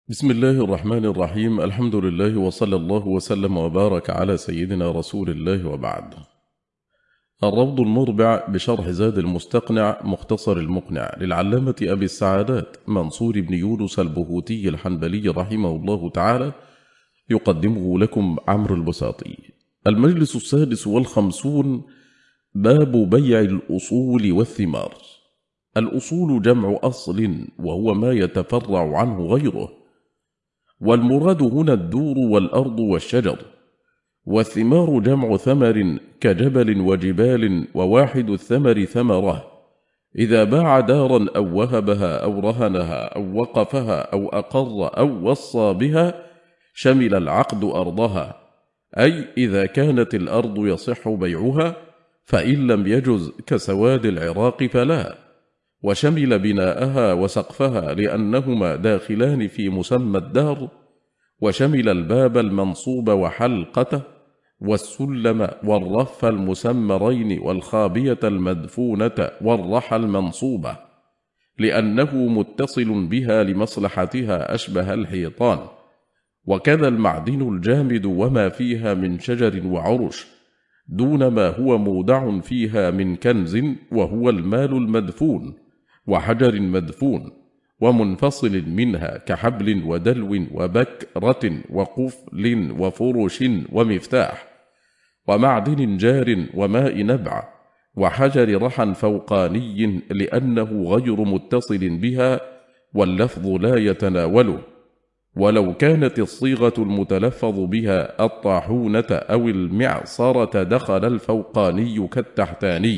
بسم الله الرحمن الرحيم. الحمد لله وصلى الله وسلم وبارك على سيدنا رسول الله وبعد. الروض المربع بشرح زاد المستقنع مختصر المقنع للعلامة أبي السعادات منصور بن يونس البهوتي الحنبلي رحمه الله تعالى، يقدمه لكم عمرو البساطي. المجلس 56. باب بيع الأصول والثمار. الأصول جمع أصل وهو ما يتفرع عنه غيره، والمراد هنا الدور والأرض والشجر، والثمار جمع ثمر كجبل وجبال، وواحد الثمر ثمرة. إذا باع دارا أو وهبها أو رهنها أو وقفها أو أقر أو وصى بها شمل العقد أرضها، أي إذا كانت الأرض يصح بيعها، فإن لم يجز كسواد العراق فلا، وشمل بناءها وسقفها لأنهما داخلان في مسمى الدار، وشمل الباب المنصوب وحلقته والسلم والرف المسمرين والخابية المدفونة والرحى المنصوبة، لأنه متصل بها لمصلحتها أشبه الحيطان، وكذا المعدن الجامد وما فيها من شجر وعرش، دون ما هو مودع فيها من كنز وهو المال المدفون وحجر مدفون ومنفصل منها كحبل ودلو وبكرة وقفل وفرش ومفتاح، ومعدن جار وماء نبع وحجر رحى فوقاني لأنه غير متصل بها واللفظ لا يتناوله، ولو كانت الصيغة المتلفظ بها الطاحونة أو المعصرة دخل الفوقاني كالتحتاني.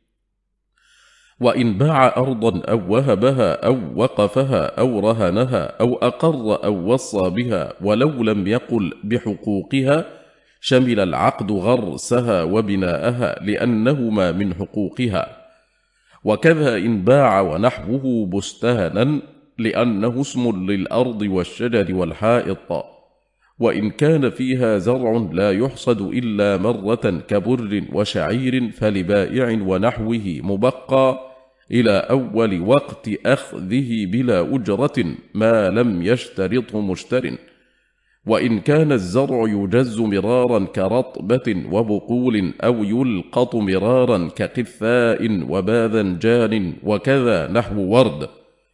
وإن باع أرضا أو وهبها أو وقفها أو رهنها أو أقر أو وصى بها ولو لم يقل بحقوقها شمل العقد غرسها وبناءها لأنهما من حقوقها. وكذا إن باع ونحوه بستانا لأنه اسم للأرض والشجر والحائط، وإن كان فيها زرع لا يحصد إلا مرة كبر وشعير فلبائع ونحوه مبقى إلى أول وقت أخذه بلا أجرة ما لم يشترطه مشتر. وإن كان الزرع يجز مرارا كرطبة وبقول أو يلقط مرارا كقثاء وباذنجان وكذا نحو ورد،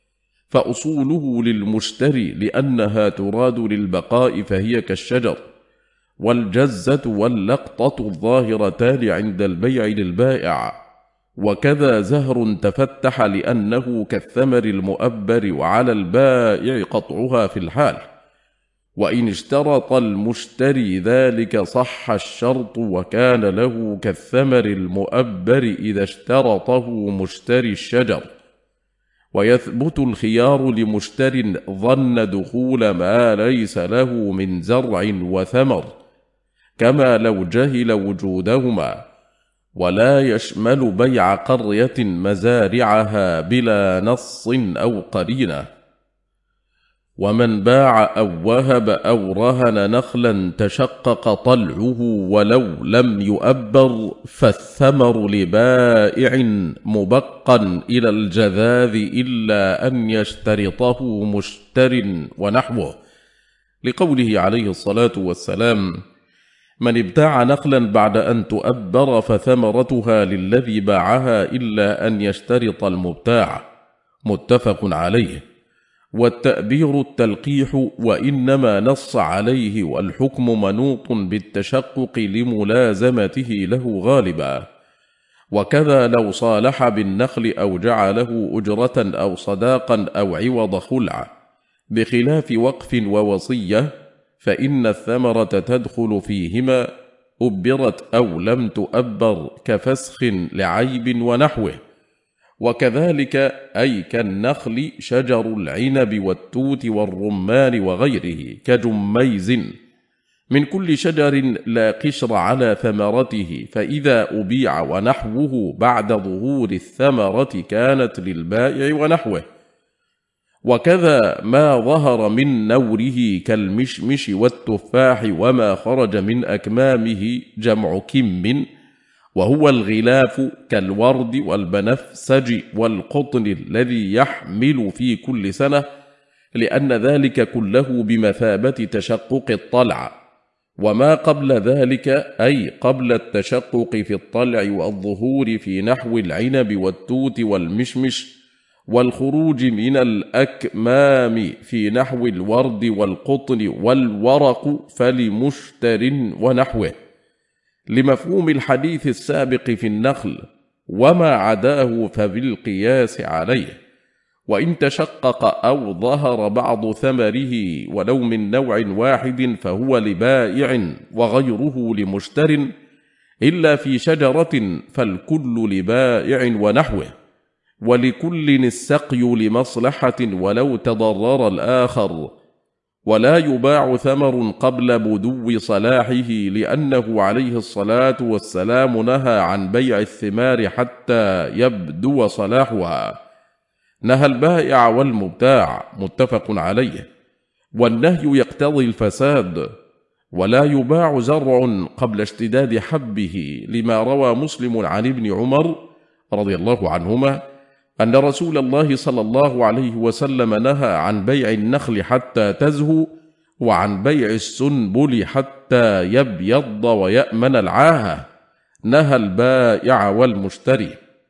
فأصوله للمشتري لأنها تراد للبقاء فهي كالشجر، والجزة واللقطة الظاهرتان عند البيع للبائع، وكذا زهر تفتح لأنه كالثمر المؤبر وعلى البائع قطعها في الحال. وإن اشترط المشتري ذلك صح الشرط وكان له كالثمر المؤبر إذا اشترطه مشتري الشجر. ويثبت الخيار لمشتر ظن دخول ما ليس له من زرع وثمر، كما لو جهل وجودهما، ولا يشمل بيع قرية مزارعها بلا نص أو قرينة. ومن باع أو وهب أو رهن نخلا تشقق طلعه ولو لم يؤبر فالثمر لبائع مبقا إلى الجذاذ إلا أن يشترطه مشتر ونحوه، لقوله عليه الصلاة والسلام: من ابتاع نخلا بعد أن تؤبر فثمرتها للذي باعها إلا أن يشترط المبتاع، متفق عليه. والتأبير التلقيح وإنما نص عليه والحكم منوط بالتشقق لملازمته له غالبا. وكذا لو صالح بالنخل أو جعله أجرة أو صداقا أو عوض خلع، بخلاف وقف ووصية فإن الثمرة تدخل فيهما أبرت أو لم تؤبر كفسخ لعيب ونحوه. وكذلك أي كالنخل شجر العنب والتوت والرمان وغيره كجميز من كل شجر لا قشر على ثمرته، فإذا أبيع ونحوه بعد ظهور الثمرة كانت للبائع ونحوه. وكذا ما ظهر من نوره كالمشمش والتفاح وما خرج من أكمامه جمع كم، وهو الغلاف كالورد والبنفسج والقطن الذي يحمل في كل سنة لأن ذلك كله بمثابة تشقق الطلع، وما قبل ذلك أي قبل التشقق في الطلع والظهور في نحو العنب والتوت والمشمش، والخروج من الأكمام في نحو الورد والقطن والورق فلمشتر ونحوه، لمفهوم الحديث السابق في النخل، وما عداه فبالقياس عليه. وإن تشقق أو ظهر بعض ثمره ولو من نوع واحد فهو لبائع وغيره لمشتر، إلا في شجرة فالكل لبائع ونحوه، ولكل السقي لمصلحة ولو تضرر الآخر. ولا يباع ثمر قبل بدو صلاحه، لأنه عليه الصلاة والسلام نهى عن بيع الثمار حتى يبدو صلاحها، نهى البائع والمبتاع، متفق عليه، والنهي يقتضي الفساد. ولا يباع زرع قبل اشتداد حبه، لما روى مسلم عن ابن عمر رضي الله عنهما أن رسول الله صلى الله عليه وسلم نهى عن بيع النخل حتى تزهو، وعن بيع السنبل حتى يبيض ويأمن العاهة، نهى البائع والمشتري.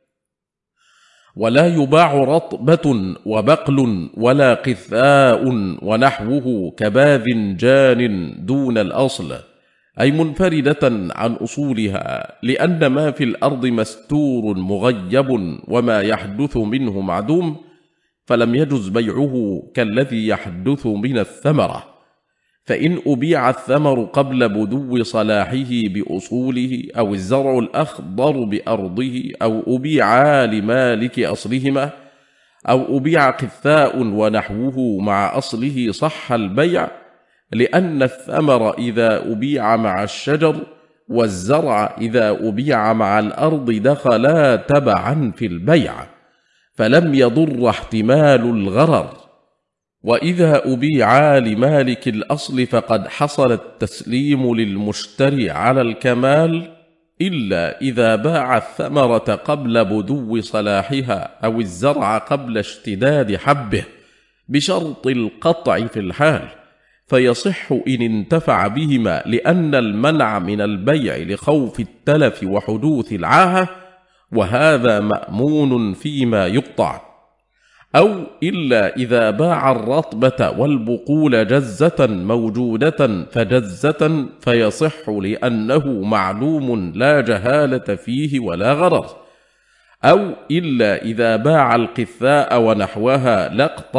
ولا يباع رطبة وبقل ولا قثاء ونحوه كباذنجان دون الأصل، أي منفردة عن أصولها، لأن ما في الأرض مستور مغيب وما يحدث منه معدوم، فلم يجز بيعه كالذي يحدث من الثمرة. فإن أبيع الثمر قبل بدو صلاحه بأصوله، أو الزرع الأخضر بأرضه، أو أبيعا لمالك أصلهما، أو أبيع قثاء ونحوه مع أصله، صح البيع، لأن الثمر إذا أبيع مع الشجر والزرع إذا أبيع مع الأرض دخلا تبعا في البيع، فلم يضر احتمال الغرر. وإذا أبيعا لمالك الأصل فقد حصل التسليم للمشتري على الكمال، إلا إذا باع الثمرة قبل بدو صلاحها، أو الزرع قبل اشتداد حبه، بشرط القطع في الحال، فيصح إن انتفع بهما، لأن المنع من البيع لخوف التلف وحدوث العاهة، وهذا مأمون فيما يقطع. أو إلا إذا باع الرطبة والبقول جزة موجودة فجزة، فيصح لأنه معلوم لا جهالة فيه ولا غرر. أو إلا إذا باع القثاء ونحوها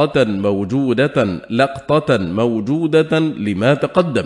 لقطة موجودة لما تقدم،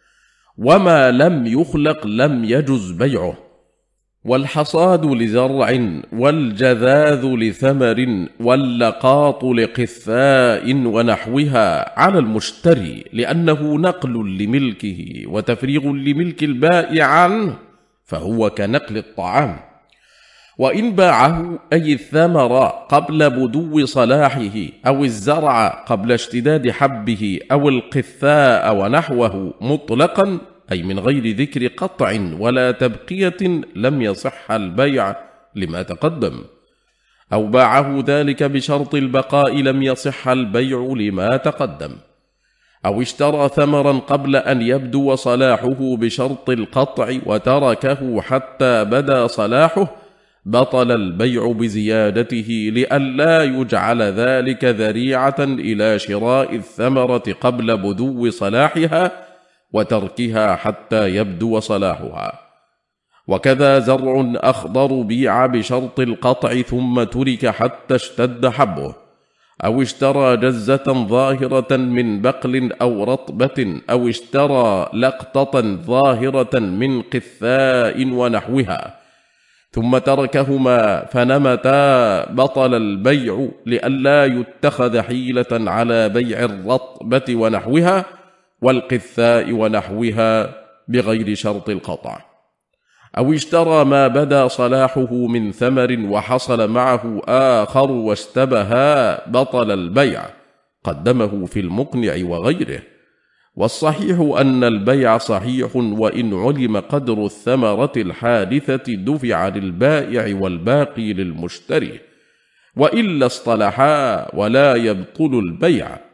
وما لم يخلق لم يجز بيعه. والحصاد لزرع، والجذاذ لثمر، واللقاط لقثاء ونحوها على المشتري، لأنه نقل لملكه وتفريغ لملك البائع عنه، فهو كنقل الطعام. وإن باعه أي الثمر قبل بدو صلاحه، أو الزرع قبل اشتداد حبه، أو القثاء ونحوه مطلقا، أي من غير ذكر قطع ولا تبقية، لم يصح البيع لما تقدم. أو باعه ذلك بشرط البقاء، لم يصح البيع لما تقدم. أو اشترى ثمرا قبل أن يبدو صلاحه بشرط القطع وتركه حتى بدا صلاحه، بطل البيع بزيادته، لئلا يجعل ذلك ذريعة إلى شراء الثمرة قبل بدو صلاحها وتركها حتى يبدو صلاحها. وكذا زرع أخضر بيع بشرط القطع ثم ترك حتى اشتد حبه، أو اشترى جزة ظاهرة من بقل أو رطبة، أو اشترى لقطة ظاهرة من قثاء ونحوها، ثم تركهما فنمتا، بطل البيع، لئلا يتخذ حيلة على بيع الرطبة ونحوها والقثاء ونحوها بغير شرط القطع. أو اشترى ما بدا صلاحه من ثمر وحصل معه آخر واشتبها، بطل البيع، قدمه في المقنع وغيره. والصحيح أن البيع صحيح، وإن علم قدر الثمرة الحادثة دفع للبائع والباقي للمشتري، وإلا اصطلحا ولا يبطل البيع،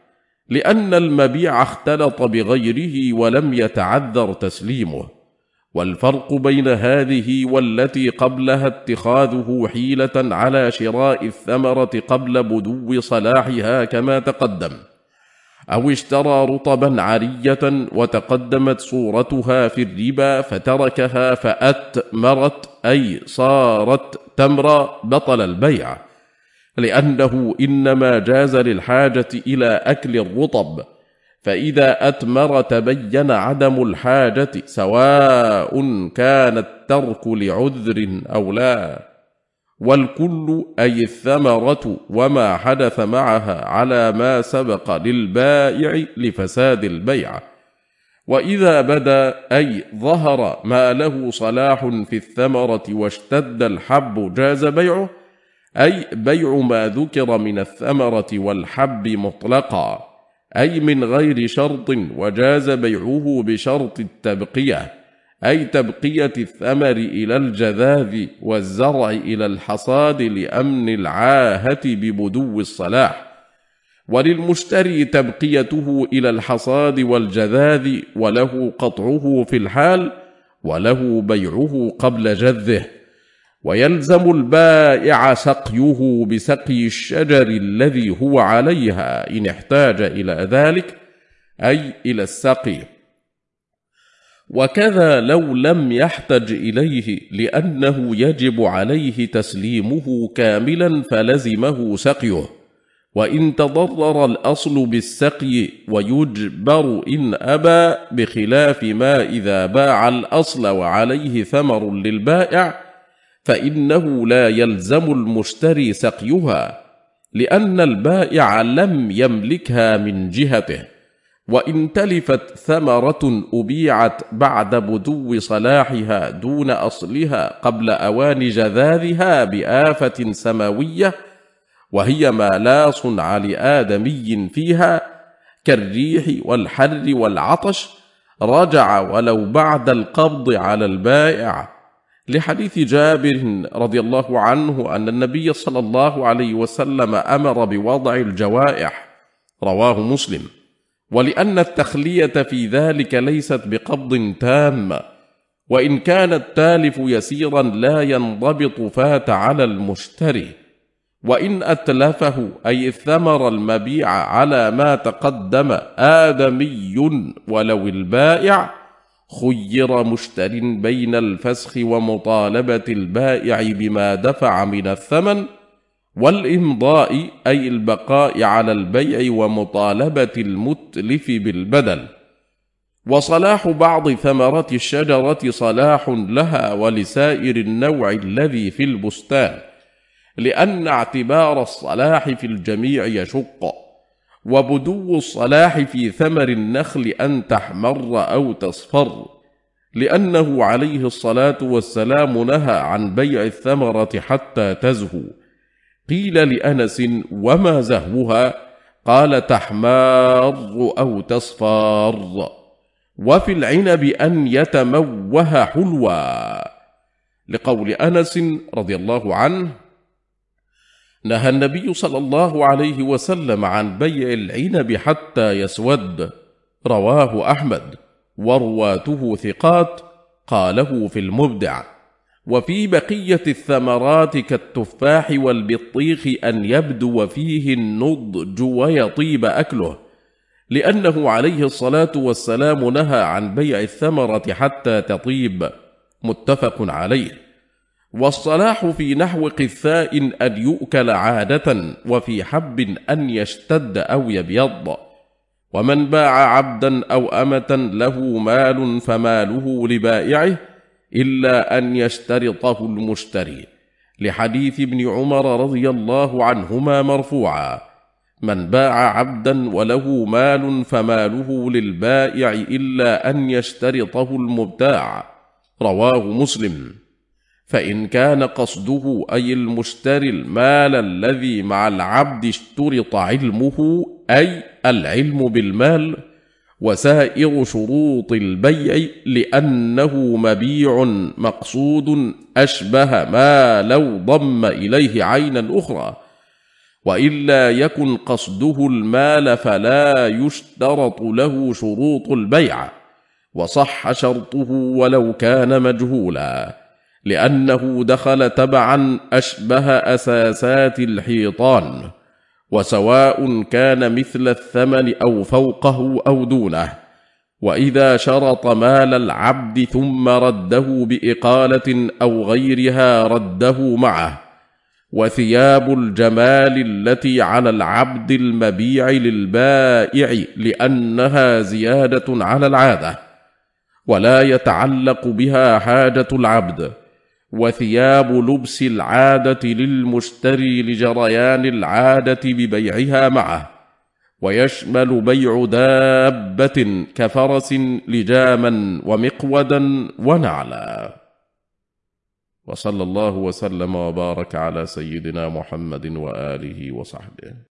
لأن المبيع اختلط بغيره ولم يتعذر تسليمه. والفرق بين هذه والتي قبلها اتخاذه حيلة على شراء الثمرة قبل بدو صلاحها كما تقدم، أو اشترى رطبا عرية وتقدمت صورتها في الربا فتركها فأتمرت أي صارت تمرا، بطل البيع، لأنه إنما جاز للحاجة إلى أكل الرطب، فإذا أتمر تبين عدم الحاجة سواء كان الترك لعذر أو لا. والكل أي الثمرة وما حدث معها على ما سبق للبائع لفساد البيع. وإذا بدا أي ظهر ما له صلاح في الثمرة واشتد الحب جاز بيعه، أي بيع ما ذكر من الثمرة والحب مطلقا، أي من غير شرط، وجاز بيعه بشرط التبقية، أي تبقية الثمر إلى الجذاذ والزرع إلى الحصاد لأمن العاهة ببدو الصلاح، وللمشتري تبقيته إلى الحصاد والجذاذ، وله قطعه في الحال، وله بيعه قبل جذه. ويلزم البائع سقيه بسقي الشجر الذي هو عليها إن احتاج إلى ذلك، أي إلى السقي. وكذا لو لم يحتج إليه لأنه يجب عليه تسليمه كاملا فلزمه سقيه، وإن تضرر الأصل بالسقي ويجبر إن أبى، بخلاف ما إذا باع الأصل وعليه ثمر للبائع فإنه لا يلزم المشتري سقيها، لأن البائع لم يملكها من جهته. وإن تلفت ثمرة أبيعت بعد بدو صلاحها دون أصلها قبل أوان جذاذها بآفة سماوية، وهي ما لا صنع لآدمي فيها كالريح والحر والعطش، رجع ولو بعد القبض على البائع، لحديث جابر رضي الله عنه أن النبي صلى الله عليه وسلم أمر بوضع الجوائح، رواه مسلم. ولأن التخلية في ذلك ليست بقبض تام، وإن كان التالف يسيرا لا ينضبط فات على المشتري. وإن أتلفه أي الثمر المبيع على ما تقدم آدمي ولو البائع، خير مشتر بين الفسخ ومطالبة البائع بما دفع من الثمن، والإمضاء أي البقاء على البيع ومطالبة المتلف بالبدل. وصلاح بعض ثمرة الشجرة صلاح لها ولسائر النوع الذي في البستان، لأن اعتبار الصلاح في الجميع يشق، وبدو الصلاح في ثمر النخل أن تحمر أو تصفر، لأنه عليه الصلاة والسلام نهى عن بيع الثمرة حتى تزهو. قيل لأنس: وما زهوها؟ قال: تحمار أو تصفار. وفي العنب أن يتموه حلوا، لقول أنس رضي الله عنه: نهى النبي صلى الله عليه وسلم عن بيع العنب حتى يسود، رواه أحمد، ورواته ثقات، قاله في المبدع. وفي بقية الثمرات كالتفاح والبطيخ أن يبدو فيه النضج ويطيب أكله، لأنه عليه الصلاة والسلام نهى عن بيع الثمرة حتى تطيب، متفق عليه. والصلاح في نحو قثاء أن يؤكل عادة، وفي حب أن يشتد أو يبيض. ومن باع عبدا أو أمة له مال فماله لبائعه إلا أن يشترطه المشتري، لحديث ابن عمر رضي الله عنهما مرفوعا: من باع عبدا وله مال فماله للبائع إلا أن يشترطه المبتاع، رواه مسلم. فإن كان قصده أي المشتري المال الذي مع العبد اشترط علمه، أي العلم بالمال وسائر شروط البيع، لأنه مبيع مقصود أشبه ما لو ضم إليه عينا أخرى. وإلا يكن قصده المال فلا يشترط له شروط البيع، وصح شرطه ولو كان مجهولا، لأنه دخل تبعا أشبه أساسات الحيطان، وسواء كان مثل الثمن أو فوقه أو دونه. وإذا شرط مال العبد ثم رده بإقالة أو غيرها رده معه. وثياب الجمال التي على العبد المبيع للبائع، لأنها زيادة على العادة ولا يتعلق بها حاجة العبد. وثياب لبس العادة للمشتري لجريان العادة ببيعها معه، ويشمل بيع دابة كفرس لجاما ومقودا ونعلا. وصلى الله وسلم وبارك على سيدنا محمد وآله وصحبه.